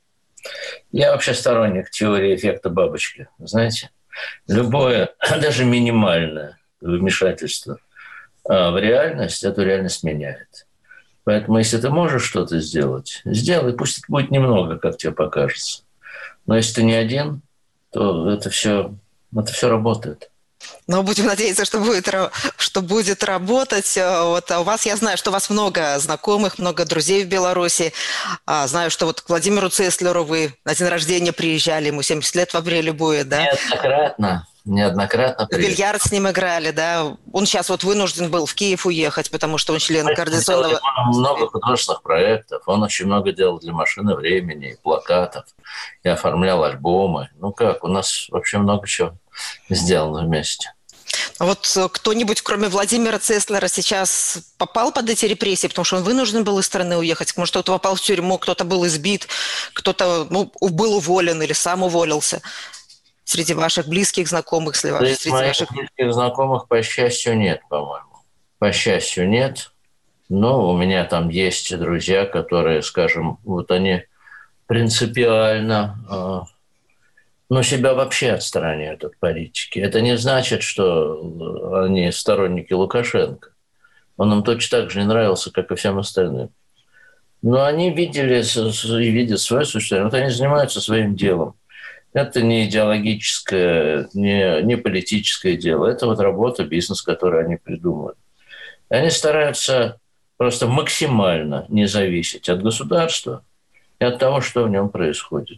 Я вообще сторонник теории эффекта бабочки. Знаете, любое, даже минимальное вмешательство в реальность, эту реальность меняет. Поэтому, если ты можешь что-то сделать, сделай, пусть это будет немного, как тебе покажется. Но если ты не один, то это все работает. Но будем надеяться, что будет работать. Вот, а у вас, я знаю, что у вас много знакомых, много друзей в Беларуси. Знаю, что вот к Владимиру Цеслеру вы на день рождения приезжали, ему 70 лет в апреле будет, да? Неоднократно. В бильярд с ним играли, да? Он сейчас вот вынужден был в Киев уехать, потому что он член координационного... Много художественных проектов. Он очень много делал для «Машины времени», плакатов. И оформлял альбомы. Ну как, у нас вообще много чего сделано вместе. Вот кто-нибудь, кроме Владимира Цеслера, сейчас попал под эти репрессии, потому что он вынужден был из страны уехать? Может, кто-то попал в тюрьму, кто-то был избит, кто-то был уволен или сам уволился? Среди ваших близких знакомых? Среди моих близких знакомых, по счастью, нет, по-моему. По счастью, нет. Но у меня там есть друзья, которые, скажем, вот они принципиально... себя вообще отстраняют от политики. Это не значит, что они сторонники Лукашенко. Он им точно так же не нравился, как и всем остальным. Но они видели и видят свое существование. Вот они занимаются своим делом. Это не идеологическое, не политическое дело. Это вот работа, бизнес, который они придумали. И они стараются просто максимально не зависеть от государства и от того, что в нем происходит.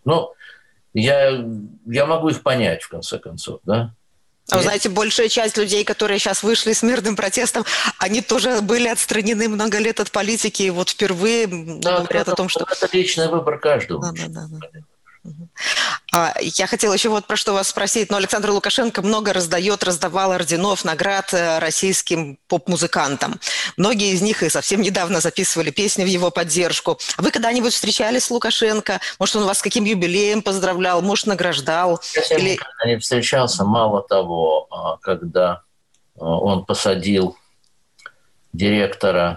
Я могу их понять, в конце концов, да? А вы знаете, большая часть людей, которые сейчас вышли с мирным протестом, они тоже были отстранены много лет от политики, и вот впервые говорят о том, что... Это личный выбор каждого. Да. Я хотела еще вот про что вас спросить. Александр Лукашенко много раздавал орденов, наград российским поп-музыкантам. Многие из них и совсем недавно записывали песни в его поддержку. А вы когда-нибудь встречались с Лукашенко? Может, он вас с каким юбилеем поздравлял, может, награждал? Я с ним никогда не встречался. Мало того, когда он посадил директора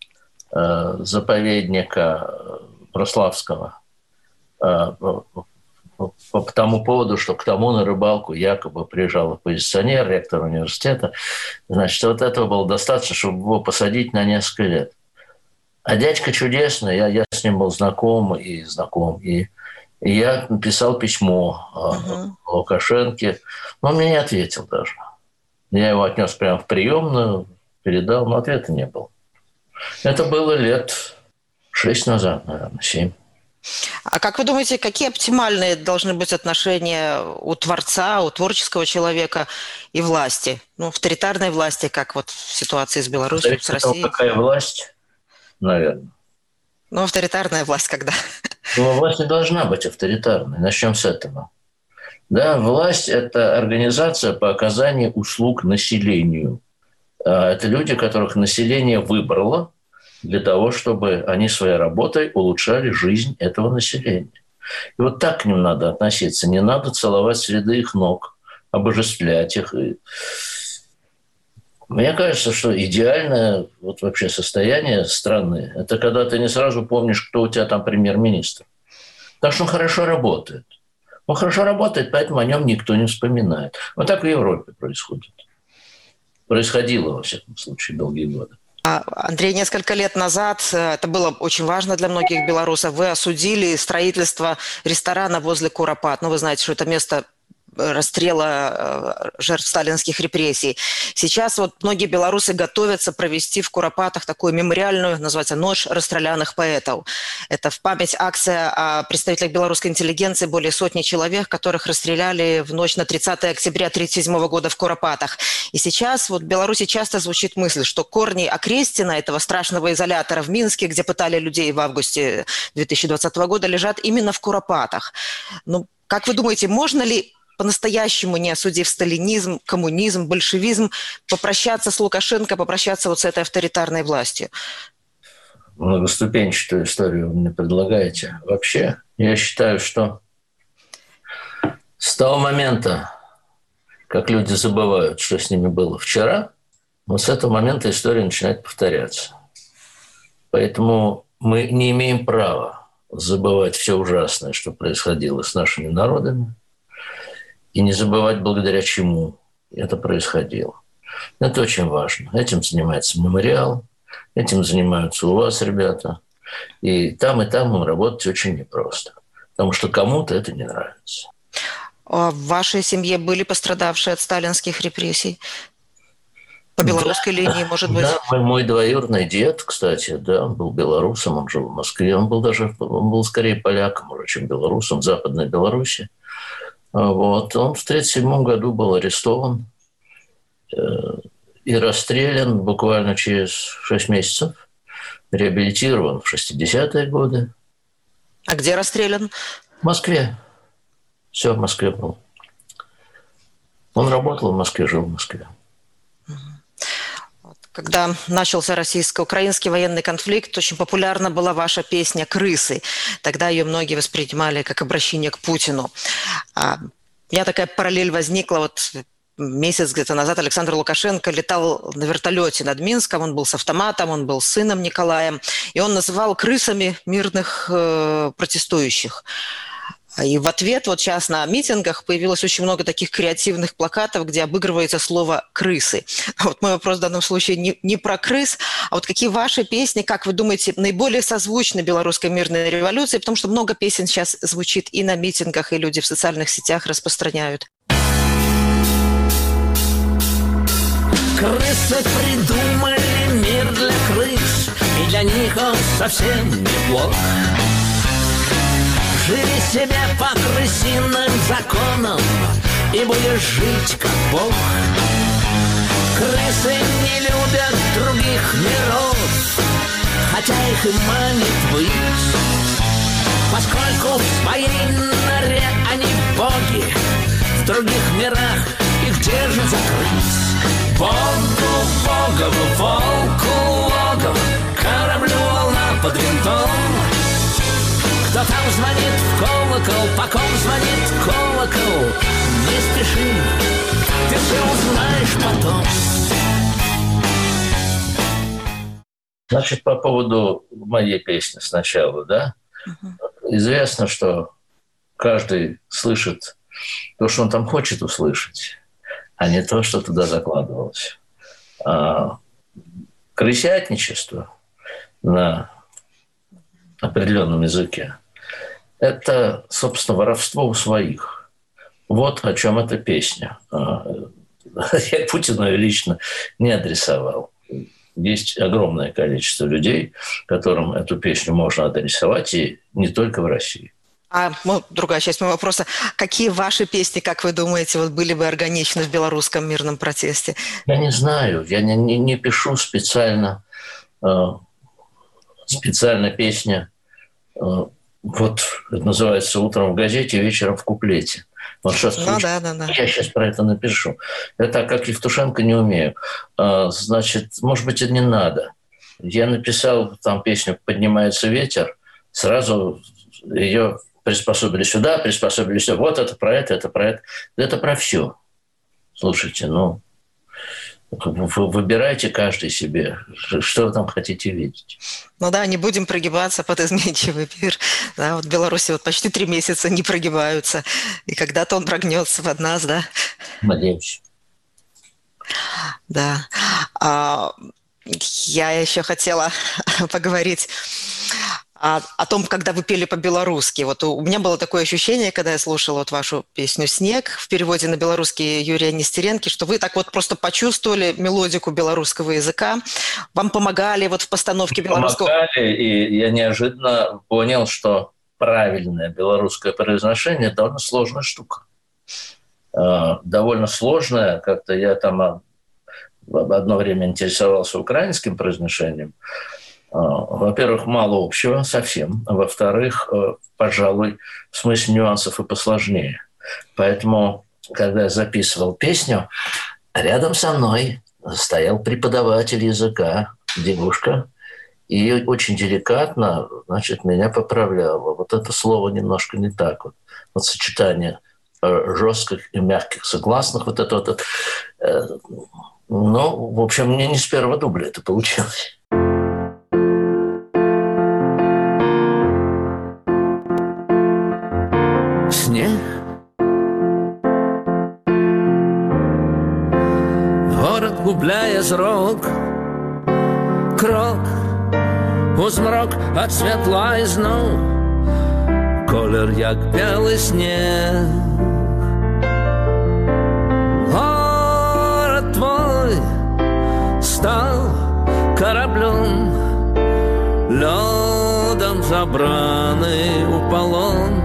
заповедника Прославского по тому поводу, что к тому на рыбалку якобы приезжал оппозиционер, ректор университета. Значит, вот этого было достаточно, чтобы его посадить на несколько лет. А дядька чудесный, я с ним был знаком. И я писал письмо Лукашенке, но он мне не ответил даже. Я его отнес прямо в приемную, передал, но ответа не было. Это было лет 6 назад, наверное, 7. А как вы думаете, какие оптимальные должны быть отношения у творца, у творческого человека и власти? Авторитарной власти, как вот в ситуации с Беларусью, с Россией? Какая власть, наверное. Авторитарная власть когда? Власть не должна быть авторитарной. Начнем с этого. Да, власть – это организация по оказанию услуг населению. Это люди, которых население выбрало для того, чтобы они своей работой улучшали жизнь этого населения. И вот так к ним надо относиться. Не надо целовать среды их ног, обожествлять их. Мне кажется, что идеальное вообще состояние страны – это когда ты не сразу помнишь, кто у тебя там премьер-министр. Так что он хорошо работает. Он хорошо работает, поэтому о нем никто не вспоминает. Вот так в Европе происходит. Происходило, во всяком случае, долгие годы. Андрей, несколько лет назад, это было очень важно для многих белорусов, вы осудили строительство ресторана возле Куропат. Вы знаете, что это место расстрела жертв сталинских репрессий. Сейчас вот многие белорусы готовятся провести в Куропатах такую мемориальную, называется «Ночь расстрелянных поэтов». Это в память акция о представителях белорусской интеллигенции, более сотни человек, которых расстреляли в ночь на 30 октября 1937 года в Куропатах. И сейчас вот в Беларуси часто звучит мысль, что корни Окрестина, этого страшного изолятора в Минске, где пытали людей в августе 2020 года, лежат именно в Куропатах. Ну, как вы думаете, можно ли по-настоящему, не осудив сталинизм, коммунизм, большевизм, попрощаться с Лукашенко, попрощаться вот с этой авторитарной властью? Многоступенчатую историю вы мне предлагаете. Вообще, я считаю, что с того момента, как люди забывают, что с ними было вчера, вот с этого момента история начинает повторяться. Поэтому мы не имеем права забывать все ужасное, что происходило с нашими народами, и не забывать, благодаря чему это происходило. Это очень важно. Этим занимается мемориал, этим занимаются у вас ребята. И там им работать очень непросто, потому что кому-то это не нравится. А в вашей семье были пострадавшие от сталинских репрессий? По белорусской линии, может быть? Да, мой двоюродный дед, кстати, да, он был белорусом, он жил в Москве. Он был скорее поляком уже, чем белорусом, в Западной Беларуси. Вот. Он в 1937 году был арестован и расстрелян буквально через 6 месяцев, реабилитирован в 60-е годы. А где расстрелян? В Москве. Все в Москве был. Он работал в Москве, жил в Москве. Когда начался российско-украинский военный конфликт, очень популярна была ваша песня «Крысы». Тогда ее многие воспринимали как обращение к Путину. У меня такая параллель возникла. Вот месяц где-то назад Александр Лукашенко летал на вертолете над Минском. Он был с автоматом, он был сыном Николаем. И он называл крысами мирных протестующих. И в ответ вот сейчас на митингах появилось очень много таких креативных плакатов, где обыгрывается слово «крысы». Вот мой вопрос в данном случае не про крыс, а вот какие ваши песни, как вы думаете, наиболее созвучны белорусской мирной революции, потому что много песен сейчас звучит и на митингах, и люди в социальных сетях распространяют. Крысы придумали мир для крыс, и для них он совсем неплох. Живи себе по крысиным законам и будешь жить как Бог. Крысы не любят других миров, хотя их и манит быть, поскольку в своей норе они боги, в других мирах их держит закрыть. Богу, богову, волку, логово, кораблю волна под винтом. Кто там звонит в колокол, по ком звонит колокол? Не спеши, ты все узнаешь потом. Значит, по поводу моей песни сначала, да? Известно, что каждый слышит то, что он там хочет услышать, а не то, что туда закладывалось. Крысятничество на определенном языке – это, собственно, воровство у своих. Вот о чем эта песня. Я Путину ее лично не адресовал. Есть огромное количество людей, которым эту песню можно адресовать, и не только в России. Другая часть моего вопроса. Какие ваши песни, как вы думаете, вот были бы органичны в белорусском мирном протесте? Я не знаю. Я не пишу специально песня. Вот это называется «Утром в газете, вечером в куплете». Вот сейчас да. Я сейчас про это напишу. Я так, как Евтушенко, не умею. Значит, может быть, это не надо. Я написал там песню «Поднимается ветер», сразу ее приспособили сюда, приспособили сюда. Вот это про это, это про это. Это про все. Слушайте, вы выбирайте каждый себе, что вы там хотите видеть. Не будем прогибаться под изменчивый мир. Да, вот в Беларуси почти 3 месяца не прогибаются. И когда-то он прогнется под нас, да? Надеюсь. Да. Я еще хотела поговорить о том, когда вы пели по-белорусски. Вот у меня было такое ощущение, когда я слушала вот вашу песню «Снег» в переводе на белорусский Юрия Нестеренки, что вы так вот просто почувствовали мелодику белорусского языка, вам помогали вот в постановке белорусского... Помогали, и я неожиданно понял, что правильное белорусское произношение – довольно сложная штука. Довольно сложная. Как-то я там одно время интересовался украинским произношением. Во-первых, мало общего совсем. Во-вторых, пожалуй, в смысле нюансов и посложнее. Поэтому, когда я записывал песню, рядом со мной стоял преподаватель языка, девушка, и очень деликатно, значит, меня поправляла. Вот это слово немножко не так. Вот сочетание жестких и мягких согласных, вот это вот. Ну, в общем, мне не с первого дубля это получилось. Снег, город губляе зрок, крок у змрок ад святла ізноў, колер як белы снег. Город твой стал кораблем, лёдом забраны у полон.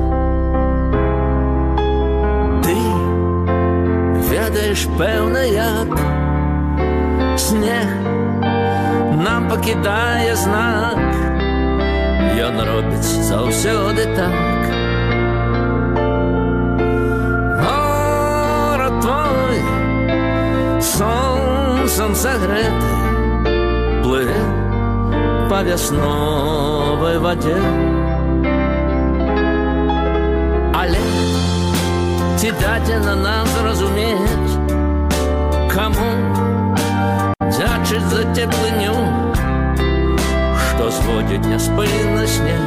Ты ведаеш, пэўна, як снег нам пакідае знак, ён робіць заўсёды так. Горад твой сонцам сагрэты плыве па вясновай вадзе. Але ці дадзена нам зразумець, каму дзячыць за цеплыню, што зводзіць няспынна снег.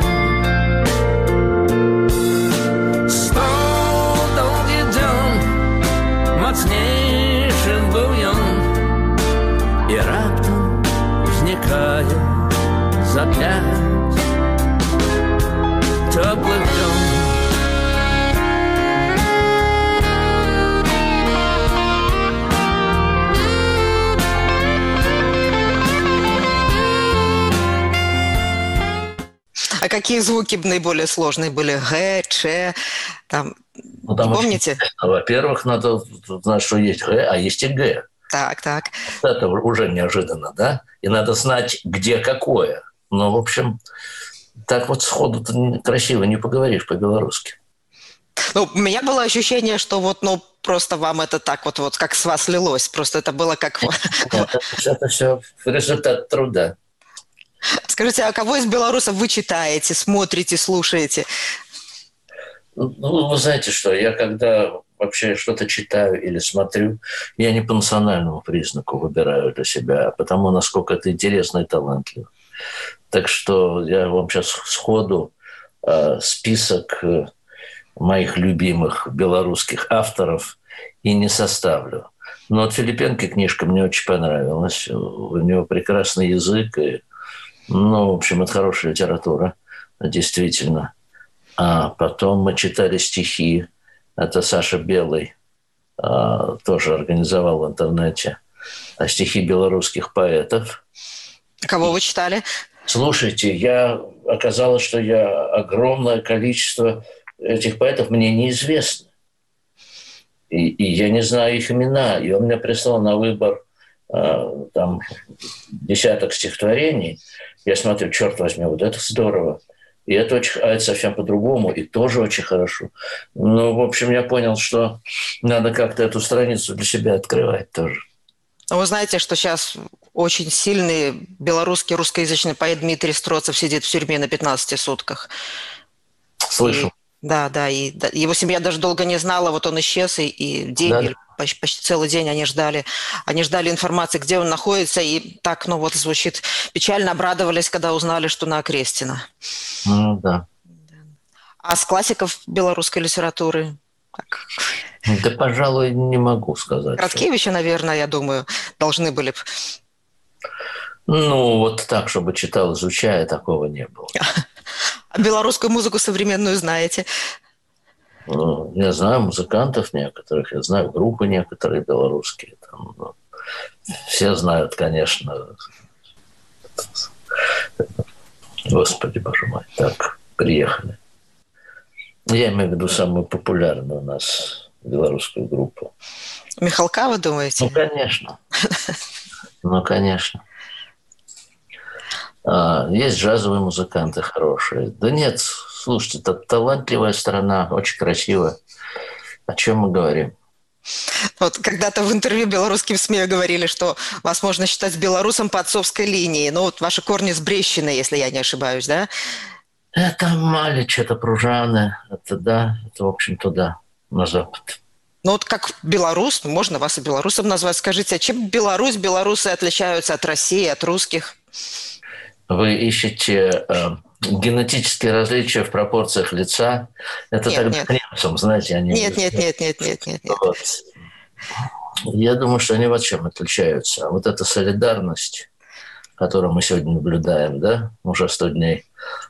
100 доўгі дзён мацнейшым быў ён, і раптам знікае за 5 цёплых дзён. А какие звуки наиболее сложные были? Г, Ч, там, Ну, там помните? Во-первых, надо знать, что есть Г, а есть и Г. Так, так. Это уже неожиданно, да? И надо знать, где какое. Ну, в общем, так вот сходу красиво не поговоришь по-белорусски. Ну, у меня было ощущение, что вот, ну, просто вам это так вот как с вас лилось. Просто это было как... Это все результат труда. Скажите, а кого из белорусов вы читаете, смотрите, слушаете? Ну, вы знаете что, я когда вообще что-то читаю или смотрю, я не по национальному признаку выбираю для себя, а потому, насколько это интересно и талантливо. Так что я вам сейчас сходу список моих любимых белорусских авторов и не составлю. Но от Филипенко книжка мне очень понравилась. У него прекрасный язык и, ну, в общем, это хорошая литература, действительно. А потом мы читали стихи. Это Саша Белый тоже организовал в интернете. Стихи белорусских поэтов. Кого вы читали? Слушайте, оказалось, что огромное количество этих поэтов мне неизвестно. И я не знаю их имена. И он мне прислал на выбор там десяток стихотворений. Я смотрю, черт возьми, вот это здорово. И это совсем по-другому, и тоже очень хорошо. Ну, в общем, я понял, что надо как-то эту страницу для себя открывать тоже. Вы знаете, что сейчас очень сильный белорусский русскоязычный поэт Дмитрий Строцев сидит в тюрьме на 15 сутках. Слышал. Да, и его семья даже долго не знала, вот он исчез, и день, да. Или почти целый день они ждали информации, где он находится, и так, ну вот, звучит печально, обрадовались, когда узнали, что на Окрестино. Ну, да. А с классиков белорусской литературы? Как? Да, пожалуй, не могу сказать. Краткевича, наверное, я думаю, должны были бы. Ну, вот так, чтобы читал, изучая, такого не было. А белорусскую музыку современную знаете? Ну, я знаю музыкантов некоторых, я знаю группы некоторые белорусские. Там, ну, все знают, конечно. Господи, боже мой. Так, приехали. Я имею в виду самую популярную у нас белорусскую группу. Михалка, вы думаете? Ну, конечно. Ну, конечно. Есть джазовые музыканты хорошие. Да нет, слушайте, это талантливая страна, очень красивая. О чем мы говорим? Вот когда-то в интервью белорусским СМИ говорили, что вас можно считать белорусом по отцовской линии. Ну, вот ваши корни с Брещины, если я не ошибаюсь, да? Это Малич, это Пружаны, это да, это, в общем, туда, на запад. Ну, вот как белорус, можно вас и белорусом назвать. Скажите, а чем Беларусь, белорусы отличаются от России, от русских? Вы ищете генетические различия в пропорциях лица. Это нет, тогда нет. к немцам, знаете, они... Нет. Вот. Я думаю, что они вот чем отличаются. Вот эта солидарность, которую мы сегодня наблюдаем, да, уже 100 дней,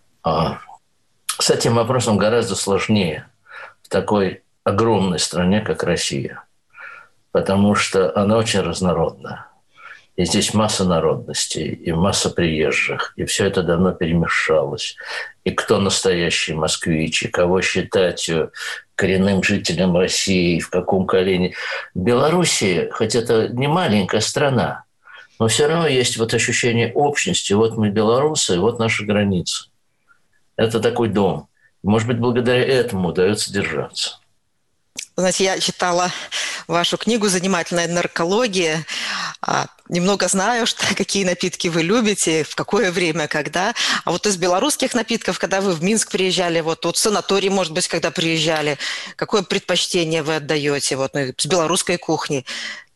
с этим вопросом гораздо сложнее в такой огромной стране, как Россия, потому что она очень разнородна. И здесь масса народностей, и масса приезжих, и все это давно перемешалось. И кто настоящий москвич, и кого считать коренным жителем России, в каком колене. В Белоруссии, хоть это не маленькая страна, но все равно есть вот ощущение общности. Вот мы белорусы, вот наша граница. Это такой дом. Может быть, благодаря этому удается держаться. Знаете, я читала вашу книгу «Занимательная наркология». Немного знаю, какие напитки вы любите, в какое время, когда. А вот из белорусских напитков, когда вы в Минск приезжали, вот в санаторий, может быть, когда приезжали, какое предпочтение вы отдаете вот, с белорусской кухни?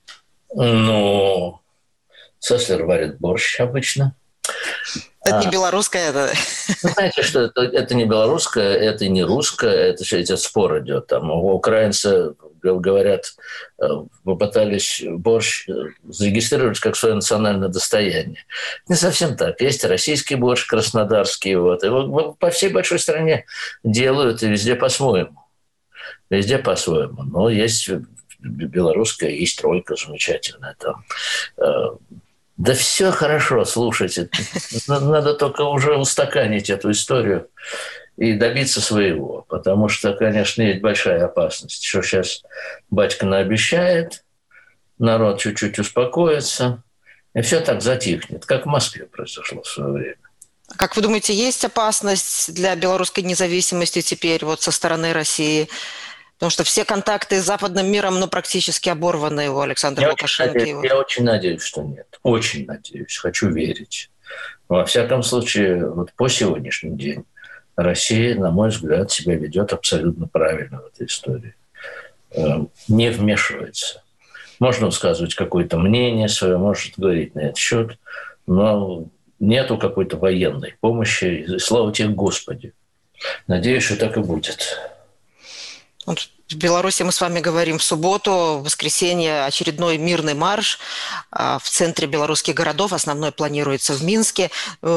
Ну, Цеслер варит борщ обычно. Это не белорусское, это... Знаете, что это не белорусское, это не русское, это спор идет. Там украинцы говорят, попытались борщ зарегистрировать как свое национальное достояние. Не совсем так. Есть российский борщ, краснодарский. Вот. Его по всей большой стране делают, и везде по-своему. Везде по-своему. Но есть белорусская, есть тройка замечательная там. Да все хорошо, слушайте. Надо только уже устаканить эту историю и добиться своего. Потому что, конечно, есть большая опасность, что сейчас батька наобещает, народ чуть-чуть успокоится, и все так затихнет, как в Москве произошло в свое время. Как вы думаете, есть опасность для белорусской независимости теперь вот со стороны России? Потому что все контакты с западным миром практически оборваны у Александра Лукашенко. Я очень надеюсь, что нет. Очень надеюсь. Хочу верить. Во всяком случае, вот по сегодняшний день Россия, на мой взгляд, себя ведет абсолютно правильно в этой истории. Не вмешивается. Можно высказывать какое-то мнение свое, может говорить на этот счет, но нету какой-то военной помощи. И слава тебе, Господи. Надеюсь, что так и будет. В Беларуси мы с вами говорим в субботу, в воскресенье очередной мирный марш в центре белорусских городов. Основной планируется в Минске.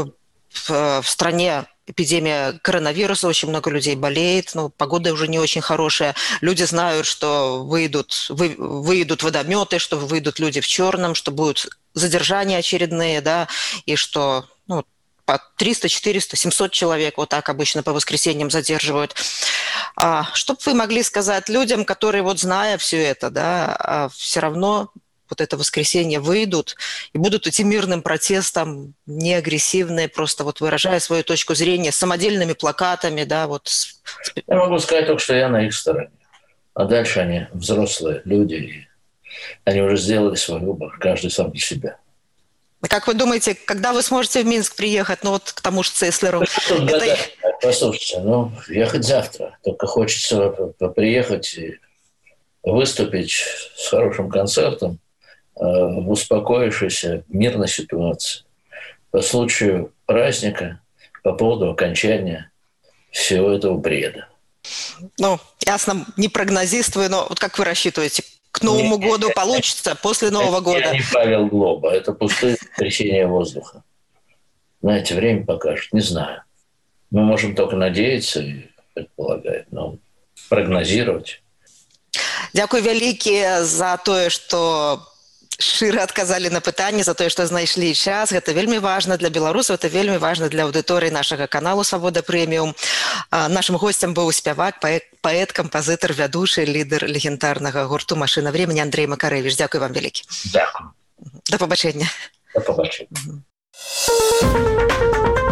В стране эпидемия коронавируса, очень много людей болеет, но погода уже не очень хорошая. Люди знают, что выйдут водометы, что выйдут люди в черном, что будут задержания очередные, да, и что по 300, 400, 700 человек вот так обычно по воскресеньям задерживают. Что бы вы могли сказать людям, которые, вот зная все это, да, все равно вот это воскресенье выйдут и будут идти мирным протестом, не агрессивные, просто вот выражая свою точку зрения, с самодельными плакатами, да, вот. Я могу сказать только, что я на их стороне. А дальше они взрослые люди, и они уже сделали свой выбор, каждый сам для себя. Как вы думаете, когда вы сможете в Минск приехать, вот к тому же Цеслеру? Послушайте, ехать завтра. Только хочется приехать и выступить с хорошим концертом в успокоившейся мирной ситуации. По случаю праздника, по поводу окончания всего этого бреда. Ясно, не прогнозистую, но вот как вы рассчитываете? К Новому году получится, после Нового года? Я не Павел Глоба, это пустое трясение воздуха. Знаете, время покажет, не знаю. Мы можем только надеяться и предполагать, но прогнозировать. Дзякуй вялікі за тое, што шчыра адказалі на пытанні, за тое, што знайшлі час. Гэта вельмі важна для беларусаў, это вельмі важна для аўдыторыі нашага каналу «Свабода Прэміум». Нашым госцем быў спявак, паэт, кампазітар, вядучы, лідар легендарнага гурту «Машына времени» Андрей Макарэвіч. Дзякуй вам вялікі. Дзякуй. Да пабачэння. Да пабачэння.